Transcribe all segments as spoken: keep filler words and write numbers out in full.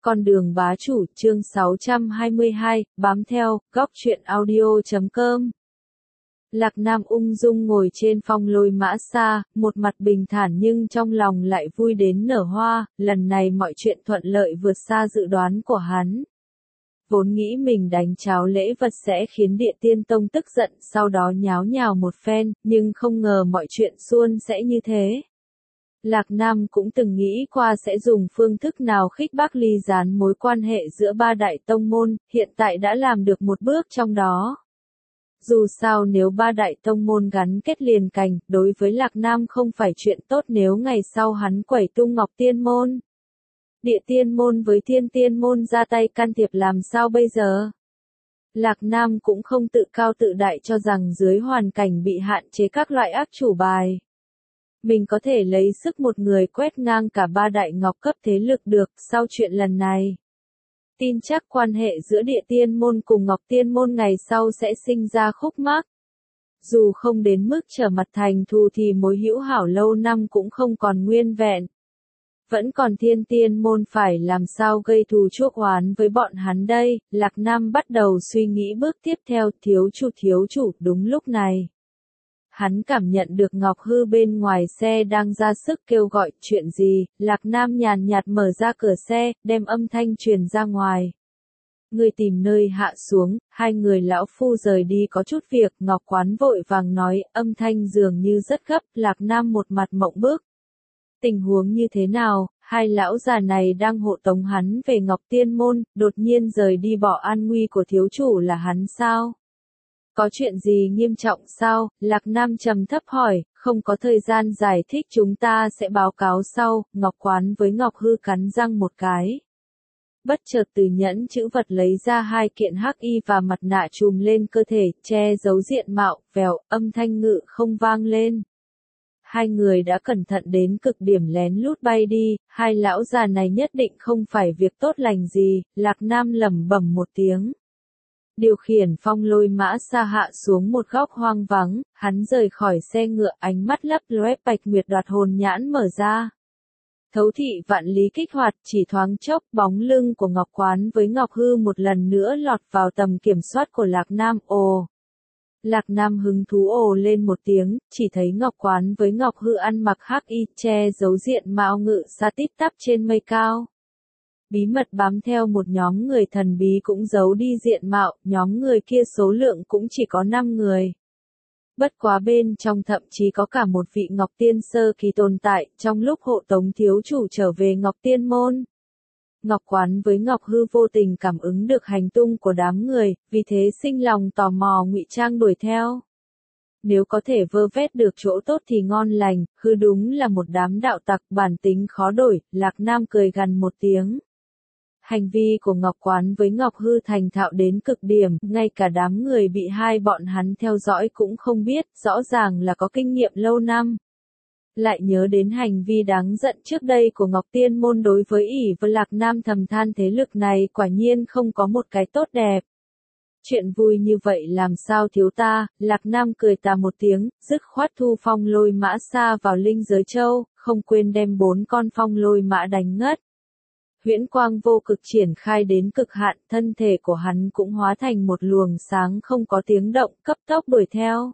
Con đường bá chủ, chương sáu trăm hai mươi hai, bám theo, góc truyện audio chấm com. Lạc Nam ung dung ngồi trên phong lôi mã xa, một mặt bình thản nhưng trong lòng lại vui đến nở hoa, lần này mọi chuyện thuận lợi vượt xa dự đoán của hắn. Vốn nghĩ mình đánh cháo lễ vật sẽ khiến Địa Tiên Tông tức giận, sau đó nháo nhào một phen, nhưng không ngờ mọi chuyện suôn sẽ như thế. Lạc Nam cũng từng nghĩ qua sẽ dùng phương thức nào khích bác ly gián mối quan hệ giữa ba đại tông môn, hiện tại đã làm được một bước trong đó. Dù sao nếu ba đại tông môn gắn kết liền cành, đối với Lạc Nam không phải chuyện tốt nếu ngày sau hắn quẩy tung Ngọc Tiên Môn. Địa Tiên Môn với Thiên Tiên Môn ra tay can thiệp làm sao bây giờ? Lạc Nam cũng không tự cao tự đại cho rằng dưới hoàn cảnh bị hạn chế các loại ác chủ bài, mình có thể lấy sức một người quét ngang cả ba đại ngọc cấp thế lực được. Sau chuyện lần này, tin chắc quan hệ giữa Địa Tiên Môn cùng Ngọc Tiên Môn ngày sau sẽ sinh ra khúc mắc. Dù không đến mức trở mặt thành thù thì mối hữu hảo lâu năm cũng không còn nguyên vẹn. Vẫn còn Thiên Tiên Môn phải làm sao gây thù chuốc oán với bọn hắn đây. Lạc Nam bắt đầu suy nghĩ bước tiếp theo. Thiếu chủ thiếu chủ, đúng lúc này hắn cảm nhận được Ngọc Hư bên ngoài xe đang ra sức kêu gọi. Chuyện gì? Lạc Nam nhàn nhạt mở ra cửa xe, đem âm thanh truyền ra ngoài. Người tìm nơi hạ xuống, hai người lão phu rời đi có chút việc. Ngọc Quán vội vàng nói, âm thanh dường như rất gấp. Lạc Nam một mặt mộng bức. Tình huống như thế nào? Hai lão già này đang hộ tống hắn về Ngọc Tiên Môn, đột nhiên rời đi bỏ an nguy của thiếu chủ là hắn sao? Có chuyện gì nghiêm trọng sao? Lạc Nam trầm thấp hỏi, không có thời gian giải thích, chúng ta sẽ báo cáo sau. Ngọc Quán với Ngọc Hư cắn răng một cái. Bất chợt từ nhẫn chữ vật lấy ra hai kiện hắc y và mặt nạ trùm lên cơ thể, che giấu diện mạo, vèo, âm thanh ngự không vang lên. Hai người đã cẩn thận đến cực điểm lén lút bay đi, hai lão già này nhất định không phải việc tốt lành gì. Lạc Nam lẩm bẩm một tiếng. Điều khiển phong lôi mã xa hạ xuống một góc hoang vắng, hắn rời khỏi xe ngựa, ánh mắt lấp lóe, bạch nguyệt đoạt hồn nhãn mở ra. Thấu thị vạn lý kích hoạt, chỉ thoáng chốc, bóng lưng của Ngọc Quán với Ngọc Hư một lần nữa lọt vào tầm kiểm soát của Lạc Nam. Ồ! Lạc Nam hứng thú ồ lên một tiếng, chỉ thấy Ngọc Quán với Ngọc Hư ăn mặc hắc y, che giấu diện mạo ngự xa tít tắp trên mây cao. Bí mật bám theo một nhóm người thần bí cũng giấu đi diện mạo, nhóm người kia số lượng cũng chỉ có năm người. Bất quá bên trong thậm chí có cả một vị Ngọc Tiên sơ kỳ tồn tại, trong lúc hộ tống thiếu chủ trở về Ngọc Tiên Môn. Ngọc Quán với Ngọc Hư vô tình cảm ứng được hành tung của đám người, vì thế sinh lòng tò mò ngụy trang đuổi theo. Nếu có thể vơ vét được chỗ tốt thì ngon lành, hư đúng là một đám đạo tặc bản tính khó đổi. Lạc Nam cười gằn một tiếng. Hành vi của Ngọc Quán với Ngọc Hư thành thạo đến cực điểm, ngay cả đám người bị hai bọn hắn theo dõi cũng không biết, rõ ràng là có kinh nghiệm lâu năm. Lại nhớ đến hành vi đáng giận trước đây của Ngọc Tiên Môn đối với ỷ và Lạc Nam, thầm than thế lực này quả nhiên không có một cái tốt đẹp. Chuyện vui như vậy làm sao thiếu ta? Lạc Nam cười tà một tiếng, dứt khoát thu phong lôi mã xa vào linh giới châu, không quên đem bốn con phong lôi mã đánh ngất. Huyễn quang vô cực triển khai đến cực hạn, thân thể của hắn cũng hóa thành một luồng sáng không có tiếng động, cấp tốc đuổi theo.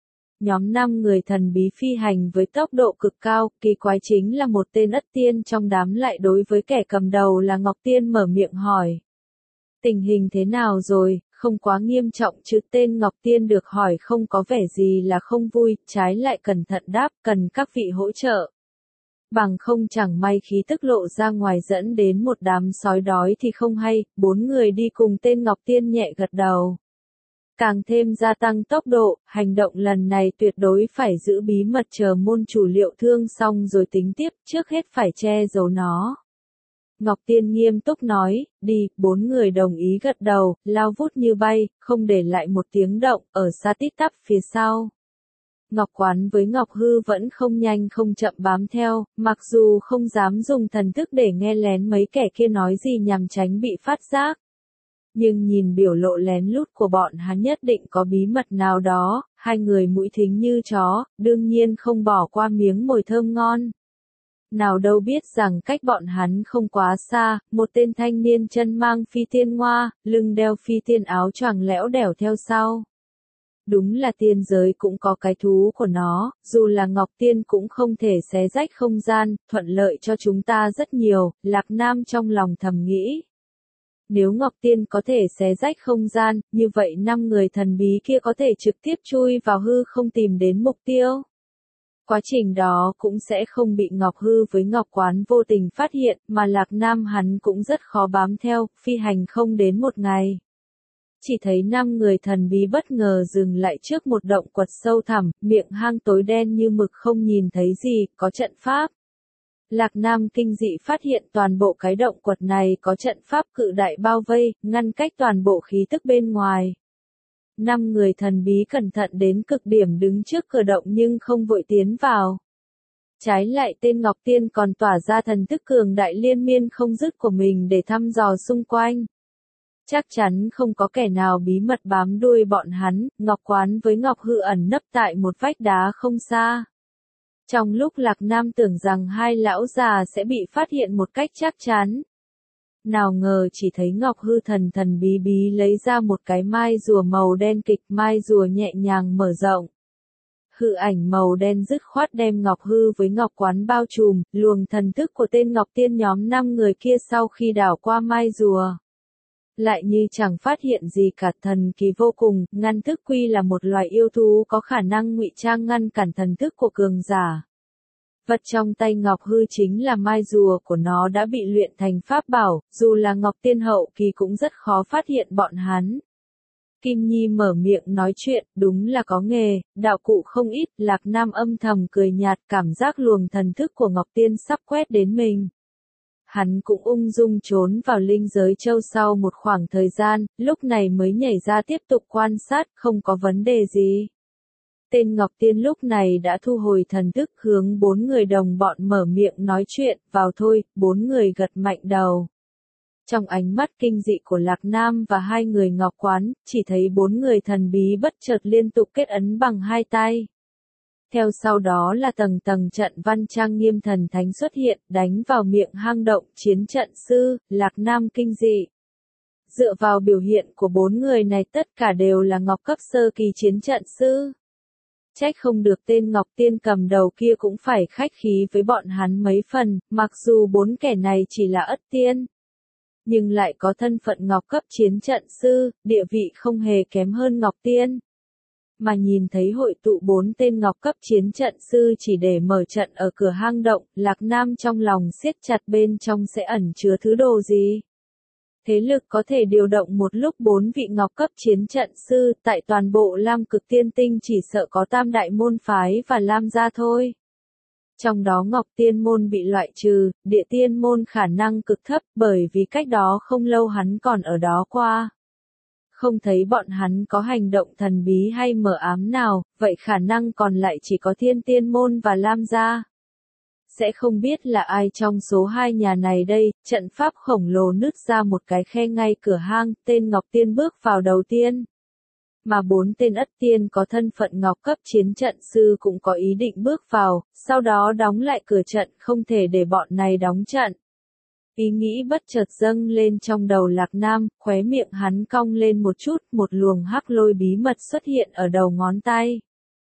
Nhóm năm người thần bí phi hành với tốc độ cực cao, kỳ quái chính là một tên ất tiên trong đám lại đối với kẻ cầm đầu là Ngọc Tiên mở miệng hỏi. Tình hình thế nào rồi, không quá nghiêm trọng chứ? Tên Ngọc Tiên được hỏi không có vẻ gì là không vui, trái lại cẩn thận đáp, cần các vị hỗ trợ. Bằng không chẳng may khí tức lộ ra ngoài dẫn đến một đám sói đói thì không hay. Bốn người đi cùng tên Ngọc Tiên nhẹ gật đầu. Càng thêm gia tăng tốc độ, hành động lần này tuyệt đối phải giữ bí mật, chờ môn chủ liệu thương xong rồi tính tiếp, trước hết phải che giấu nó. Ngọc Tiên nghiêm túc nói, đi. Bốn người đồng ý gật đầu, lao vút như bay, không để lại một tiếng động, ở xa tít tắp phía sau. Ngọc Quán với Ngọc Hư vẫn không nhanh không chậm bám theo, mặc dù không dám dùng thần thức để nghe lén mấy kẻ kia nói gì nhằm tránh bị phát giác. Nhưng nhìn biểu lộ lén lút của bọn hắn nhất định có bí mật nào đó, hai người mũi thính như chó, đương nhiên không bỏ qua miếng mồi thơm ngon. Nào đâu biết rằng cách bọn hắn không quá xa, một tên thanh niên chân mang phi tiên ngoa, lưng đeo phi tiên áo choàng lẽo đẻo theo sau. Đúng là tiên giới cũng có cái thú của nó, dù là Ngọc Tiên cũng không thể xé rách không gian, thuận lợi cho chúng ta rất nhiều, Lạc Nam trong lòng thầm nghĩ. Nếu Ngọc Tiên có thể xé rách không gian, như vậy năm người thần bí kia có thể trực tiếp chui vào hư không tìm đến mục tiêu. Quá trình đó cũng sẽ không bị Ngọc Hư với Ngọc Quán vô tình phát hiện, mà Lạc Nam hắn cũng rất khó bám theo, phi hành không đến một ngày. Chỉ thấy năm người thần bí bất ngờ dừng lại trước một động quật sâu thẳm, miệng hang tối đen như mực không nhìn thấy gì, có trận pháp. Lạc Nam kinh dị phát hiện toàn bộ cái động quật này có trận pháp cự đại bao vây, ngăn cách toàn bộ khí tức bên ngoài. Năm người thần bí cẩn thận đến cực điểm đứng trước cửa động nhưng không vội tiến vào. Trái lại tên Ngọc Tiên còn tỏa ra thần thức cường đại liên miên không dứt của mình để thăm dò xung quanh. Chắc chắn không có kẻ nào bí mật bám đuôi bọn hắn, Ngọc Quán với Ngọc Hư ẩn nấp tại một vách đá không xa. Trong lúc Lạc Nam tưởng rằng hai lão già sẽ bị phát hiện một cách chắc chắn. Nào ngờ chỉ thấy Ngọc Hư thần thần bí bí lấy ra một cái mai rùa màu đen kịch, mai rùa nhẹ nhàng mở rộng. Hư ảnh màu đen dứt khoát đem Ngọc Hư với Ngọc Quán bao trùm, luồng thần thức của tên Ngọc Tiên nhóm năm người kia sau khi đảo qua mai rùa. Lại như chẳng phát hiện gì cả, thần kỳ vô cùng, ngăn thức quy là một loài yêu thú có khả năng ngụy trang ngăn cản thần thức của cường giả. Vật trong tay Ngọc Hư chính là mai rùa của nó đã bị luyện thành pháp bảo, dù là Ngọc Tiên hậu kỳ cũng rất khó phát hiện bọn hắn. Kim Nhi mở miệng nói chuyện, đúng là có nghề, đạo cụ không ít, Lạc Nam âm thầm cười nhạt, cảm giác luồng thần thức của Ngọc Tiên sắp quét đến mình. Hắn cũng ung dung trốn vào linh giới châu sau một khoảng thời gian, lúc này mới nhảy ra tiếp tục quan sát, không có vấn đề gì. Tên Ngọc Tiên lúc này đã thu hồi thần thức hướng bốn người đồng bọn mở miệng nói chuyện, vào thôi, bốn người gật mạnh đầu. Trong ánh mắt kinh dị của Lạc Nam và hai người Ngọc Quán, chỉ thấy bốn người thần bí bất chợt liên tục kết ấn bằng hai tay. Theo sau đó là tầng tầng trận văn trang nghiêm thần thánh xuất hiện, đánh vào miệng hang động chiến trận sư, Lạc Nam kinh dị. Dựa vào biểu hiện của bốn người này tất cả đều là ngọc cấp sơ kỳ chiến trận sư. Trách không được tên Ngọc Tiên cầm đầu kia cũng phải khách khí với bọn hắn mấy phần, mặc dù bốn kẻ này chỉ là ất tiên. Nhưng lại có thân phận ngọc cấp chiến trận sư, địa vị không hề kém hơn Ngọc Tiên. Mà nhìn thấy hội tụ bốn tên ngọc cấp chiến trận sư chỉ để mở trận ở cửa hang động, Lạc Nam trong lòng siết chặt bên trong sẽ ẩn chứa thứ đồ gì. Thế lực có thể điều động một lúc bốn vị ngọc cấp chiến trận sư, tại toàn bộ Lam Cực Tiên Tinh chỉ sợ có Tam Đại Môn Phái và Lam gia thôi. Trong đó Ngọc Tiên Môn bị loại trừ, Địa Tiên Môn khả năng cực thấp bởi vì cách đó không lâu hắn còn ở đó qua. Không thấy bọn hắn có hành động thần bí hay mờ ám nào, vậy khả năng còn lại chỉ có Thiên Tiên Môn và Lam gia. Sẽ không biết là ai trong số hai nhà này đây, trận pháp khổng lồ nứt ra một cái khe ngay cửa hang, tên Ngọc Tiên bước vào đầu tiên. Mà bốn tên ất tiên có thân phận ngọc cấp chiến trận sư cũng có ý định bước vào, sau đó đóng lại cửa trận, không thể để bọn này đóng trận. Ý nghĩ bất chợt dâng lên trong đầu Lạc Nam, khóe miệng hắn cong lên một chút, một luồng hắc lôi bí mật xuất hiện ở đầu ngón tay.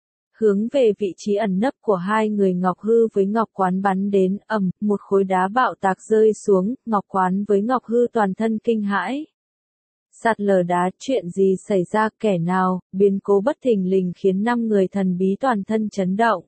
Hướng về vị trí ẩn nấp của hai người Ngọc Hư với Ngọc Quán bắn đến, ầm, một khối đá bạo tạc rơi xuống, Ngọc Quán với Ngọc Hư toàn thân kinh hãi. Sạt lở đá, chuyện gì xảy ra, kẻ nào, biến cố bất thình lình khiến năm người thần bí toàn thân chấn động.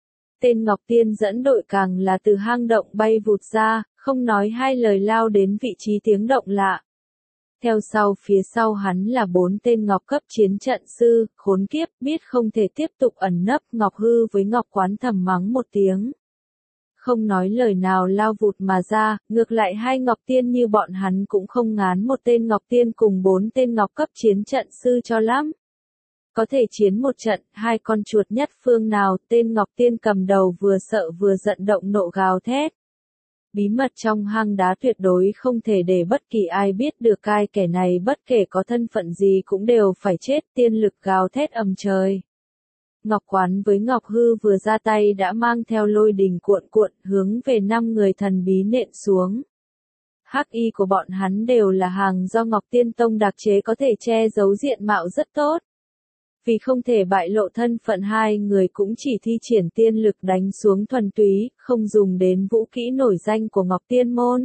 Tên Ngọc Tiên dẫn đội càng là từ hang động bay vụt ra, không nói hai lời lao đến vị trí tiếng động lạ. Theo sau phía sau hắn là bốn tên ngọc cấp chiến trận sư, khốn kiếp, biết không thể tiếp tục ẩn nấp, Ngọc Hư với Ngọc Quán thầm mắng một tiếng. Không nói lời nào lao vụt mà ra, ngược lại hai Ngọc Tiên như bọn hắn cũng không ngán một tên Ngọc Tiên cùng bốn tên ngọc cấp chiến trận sư cho lắm. Có thể chiến một trận, hai con chuột nhất phương nào, tên Ngọc Tiên cầm đầu vừa sợ vừa giận động nộ gào thét. Bí mật trong hang đá tuyệt đối không thể để bất kỳ ai biết được, ai kẻ này bất kể có thân phận gì cũng đều phải chết, tiên lực gào thét ầm trời. Ngọc Quán với Ngọc Hư vừa ra tay đã mang theo lôi đình cuộn cuộn hướng về năm người thần bí nện xuống. Hắc y của bọn hắn đều là hàng do Ngọc Tiên Tông đặc chế có thể che giấu diện mạo rất tốt. Vì không thể bại lộ thân phận, hai người cũng chỉ thi triển tiên lực đánh xuống thuần túy, không dùng đến vũ kỹ nổi danh của Ngọc Tiên Môn.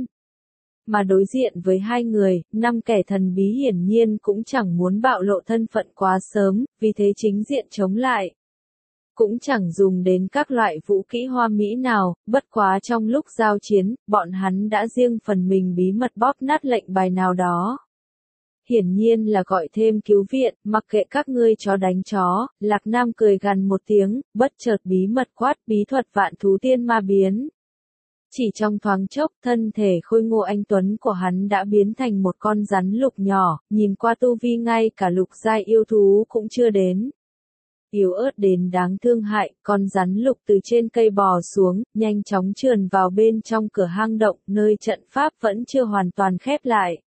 Mà đối diện với hai người, năm kẻ thần bí hiển nhiên cũng chẳng muốn bạo lộ thân phận quá sớm, vì thế chính diện chống lại. Cũng chẳng dùng đến các loại vũ kỹ hoa mỹ nào, bất quá trong lúc giao chiến, bọn hắn đã riêng phần mình bí mật bóp nát lệnh bài nào đó. Hiển nhiên là gọi thêm cứu viện, mặc kệ các ngươi chó đánh chó. Lạc Nam cười gằn một tiếng, bất chợt bí mật quát bí thuật vạn thú tiên ma biến. Chỉ trong thoáng chốc, thân thể khôi ngô anh tuấn của hắn đã biến thành một con rắn lục nhỏ, nhìn qua tu vi ngay cả lục giai yêu thú cũng chưa đến. Yếu ớt đến đáng thương hại, con rắn lục từ trên cây bò xuống, nhanh chóng trườn vào bên trong cửa hang động, nơi trận pháp vẫn chưa hoàn toàn khép lại.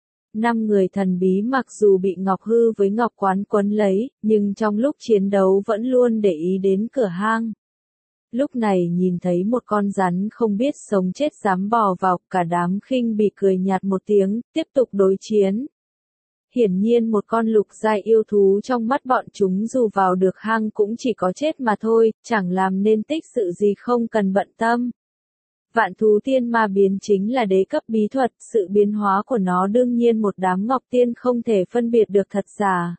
Năm người thần bí mặc dù bị Ngọc Hư với Ngọc Quán quấn lấy, nhưng trong lúc chiến đấu vẫn luôn để ý đến cửa hang. Lúc này nhìn thấy một con rắn không biết sống chết dám bò vào, cả đám khinh bỉ cười nhạt một tiếng, tiếp tục đối chiến. Hiển nhiên một con lục giai yêu thú trong mắt bọn chúng dù vào được hang cũng chỉ có chết mà thôi, chẳng làm nên tích sự gì không cần bận tâm. Vạn thú tiên ma biến chính là đế cấp bí thuật, sự biến hóa của nó đương nhiên một đám ngọc tiên không thể phân biệt được thật giả.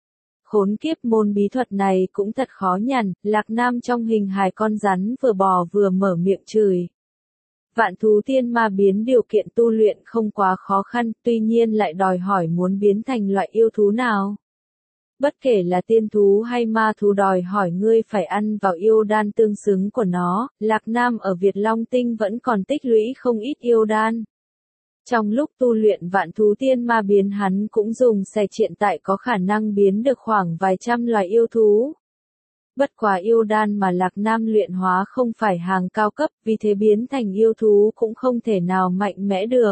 Khốn kiếp, môn bí thuật này cũng thật khó nhằn, Lạc Nam trong hình hài con rắn vừa bò vừa mở miệng chửi. Vạn thú tiên ma biến điều kiện tu luyện không quá khó khăn, tuy nhiên lại đòi hỏi muốn biến thành loại yêu thú nào. Bất kể là tiên thú hay ma thú đòi hỏi ngươi phải ăn vào yêu đan tương xứng của nó, Lạc Nam ở Việt Long Tinh vẫn còn tích lũy không ít yêu đan. Trong lúc tu luyện vạn thú tiên ma biến hắn cũng dùng xẻ triện tại có khả năng biến được khoảng vài trăm loài yêu thú. Bất quá yêu đan mà Lạc Nam luyện hóa không phải hàng cao cấp, vì thế biến thành yêu thú cũng không thể nào mạnh mẽ được.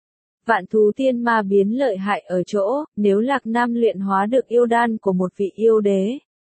Vạn thú tiên ma biến lợi hại ở chỗ, nếu Lạc Nam luyện hóa được yêu đan của một vị yêu đế,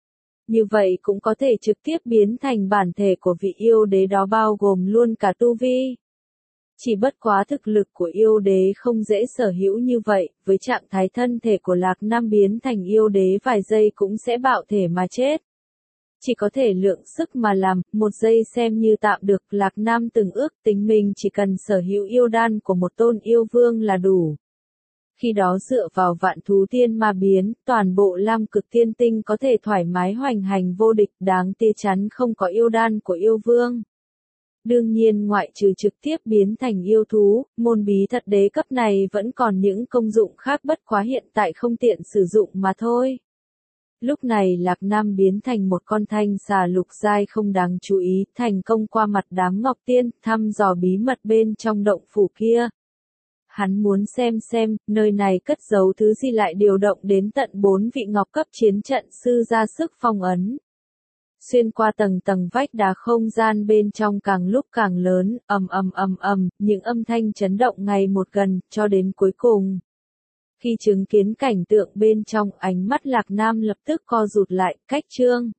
như vậy cũng có thể trực tiếp biến thành bản thể của vị yêu đế đó, bao gồm luôn cả tu vi. Chỉ bất quá thực lực của yêu đế không dễ sở hữu như vậy, với trạng thái thân thể của Lạc Nam biến thành yêu đế vài giây cũng sẽ bạo thể mà chết. Chỉ có thể lượng sức mà làm, một giây xem như tạm được. Lạc Nam từng ước tính mình chỉ cần sở hữu yêu đan của một tôn yêu vương là đủ. Khi đó dựa vào vạn thú tiên ma biến, toàn bộ Lam Cực Tiên Tinh có thể thoải mái hoành hành vô địch, đáng tiếc chắn không có yêu đan của yêu vương. Đương nhiên ngoại trừ trực tiếp biến thành yêu thú, môn bí thuật đế cấp này vẫn còn những công dụng khác, bất quá hiện tại không tiện sử dụng mà thôi. Lúc này Lạc Nam biến thành một con thanh xà lục giai không đáng chú ý, thành công qua mặt đám ngọc tiên, thăm dò bí mật bên trong động phủ kia. Hắn muốn xem xem, nơi này cất giấu thứ gì lại điều động đến tận bốn vị ngọc cấp chiến trận sư ra sức phong ấn. Xuyên qua tầng tầng vách đá, không gian bên trong càng lúc càng lớn, ầm ầm ầm ầm, những âm thanh chấn động ngày một gần, cho đến cuối cùng. Khi chứng kiến cảnh tượng bên trong, ánh mắt Lạc Nam lập tức co rụt lại, cách chương.